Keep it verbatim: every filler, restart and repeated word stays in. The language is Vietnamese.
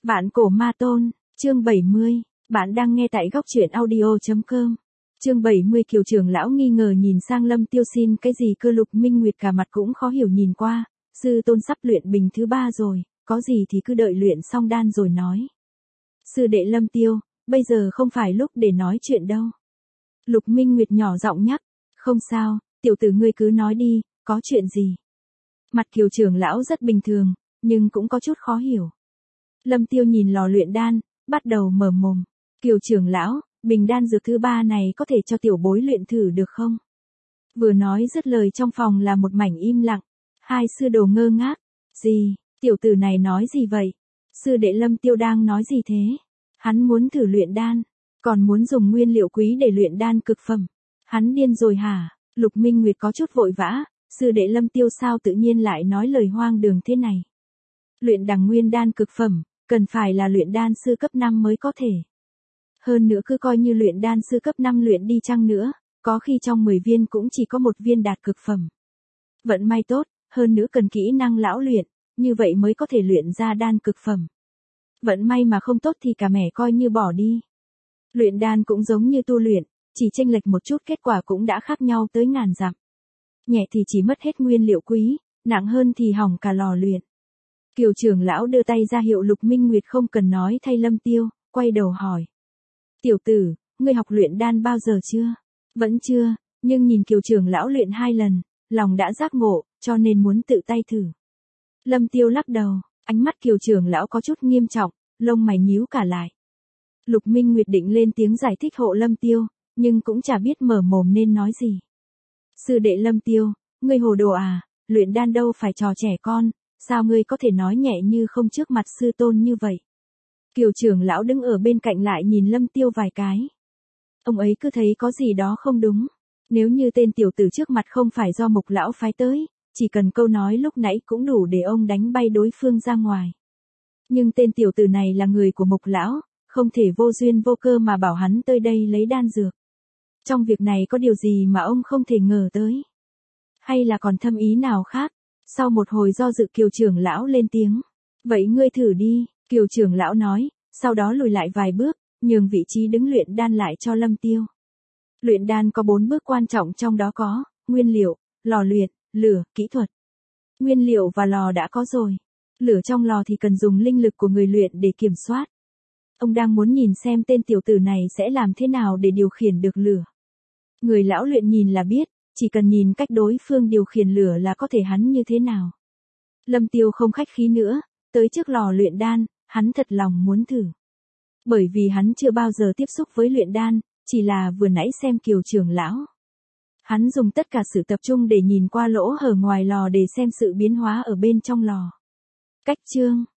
Vạn cổ ma tôn, chương bảy mươi, bạn đang nghe tại góc truyện audio chấm com. Chương bảy mươi Kiều trưởng lão nghi ngờ nhìn sang Lâm Tiêu xin cái gì cơ. Lục Minh Nguyệt cả mặt cũng khó hiểu nhìn qua, sư tôn sắp luyện bình thứ ba rồi, có gì thì cứ đợi luyện xong đan rồi nói. Sư đệ Lâm Tiêu, bây giờ không phải lúc để nói chuyện đâu. Lục Minh Nguyệt nhỏ giọng nhắc, không sao, tiểu tử ngươi cứ nói đi, có chuyện gì. Mặt Kiều trưởng lão rất bình thường, nhưng cũng có chút khó hiểu. Lâm Tiêu nhìn lò luyện đan, bắt đầu mở mồm. Kiều trưởng lão, bình đan dược thứ ba này có thể cho tiểu bối luyện thử được không? Vừa nói dứt lời trong phòng là một mảnh im lặng. Hai sư đồ ngơ ngác. Gì, tiểu tử này nói gì vậy? Sư đệ Lâm Tiêu đang nói gì thế? Hắn muốn thử luyện đan, còn muốn dùng nguyên liệu quý để luyện đan cực phẩm. Hắn điên rồi hả? Lục Minh Nguyệt có chút vội vã, sư đệ Lâm Tiêu sao tự nhiên lại nói lời hoang đường thế này? Luyện đằng nguyên đan cực phẩm, cần phải là luyện đan sư cấp năm mới có thể. Hơn nữa cứ coi như luyện đan sư cấp năm luyện đi chăng nữa, có khi trong mười viên cũng chỉ có một viên đạt cực phẩm. Vận may tốt, hơn nữa cần kỹ năng lão luyện, như vậy mới có thể luyện ra đan cực phẩm. Vận may mà không tốt thì cả mẻ coi như bỏ đi. Luyện đan cũng giống như tu luyện, chỉ chênh lệch một chút kết quả cũng đã khác nhau tới ngàn dặm. Nhẹ thì chỉ mất hết nguyên liệu quý, nặng hơn thì hỏng cả lò luyện. Kiều trưởng lão đưa tay ra hiệu Lục Minh Nguyệt không cần nói thay Lâm Tiêu, quay đầu hỏi. Tiểu tử, ngươi học luyện đan bao giờ chưa? Vẫn chưa, nhưng nhìn Kiều trưởng lão luyện hai lần, lòng đã giác ngộ, cho nên muốn tự tay thử. Lâm Tiêu lắc đầu, ánh mắt Kiều trưởng lão có chút nghiêm trọng, lông mày nhíu cả lại. Lục Minh Nguyệt định lên tiếng giải thích hộ Lâm Tiêu, nhưng cũng chả biết mở mồm nên nói gì. Sư đệ Lâm Tiêu, ngươi hồ đồ à, luyện đan đâu phải trò trẻ con, sao ngươi có thể nói nhẹ như không trước mặt sư tôn như vậy? Kiều trưởng lão đứng ở bên cạnh lại nhìn Lâm Tiêu vài cái. Ông ấy cứ thấy có gì đó không đúng. Nếu như tên tiểu tử trước mặt không phải do Mục lão phái tới, chỉ cần câu nói lúc nãy cũng đủ để ông đánh bay đối phương ra ngoài. Nhưng tên tiểu tử này là người của Mục lão, không thể vô duyên vô cơ mà bảo hắn tới đây lấy đan dược. Trong việc này có điều gì mà ông không thể ngờ tới? Hay là còn thâm ý nào khác? Sau một hồi do dự Kiều trưởng lão lên tiếng. Vậy ngươi thử đi, Kiều trưởng lão nói, sau đó lùi lại vài bước, nhường vị trí đứng luyện đan lại cho Lâm Tiêu. Luyện đan có bốn bước quan trọng, trong đó có nguyên liệu, lò luyện, lửa, kỹ thuật. Nguyên liệu và lò đã có rồi. Lửa trong lò thì cần dùng linh lực của người luyện để kiểm soát. Ông đang muốn nhìn xem tên tiểu tử này sẽ làm thế nào để điều khiển được lửa. Người lão luyện nhìn là biết, chỉ cần nhìn cách đối phương điều khiển lửa là có thể hắn như thế nào. Lâm Tiêu không khách khí nữa, tới trước lò luyện đan, hắn thật lòng muốn thử. Bởi vì hắn chưa bao giờ tiếp xúc với luyện đan, chỉ là vừa nãy xem Kiều trưởng lão. Hắn dùng tất cả sự tập trung để nhìn qua lỗ hở ngoài lò để xem sự biến hóa ở bên trong lò. Cách chương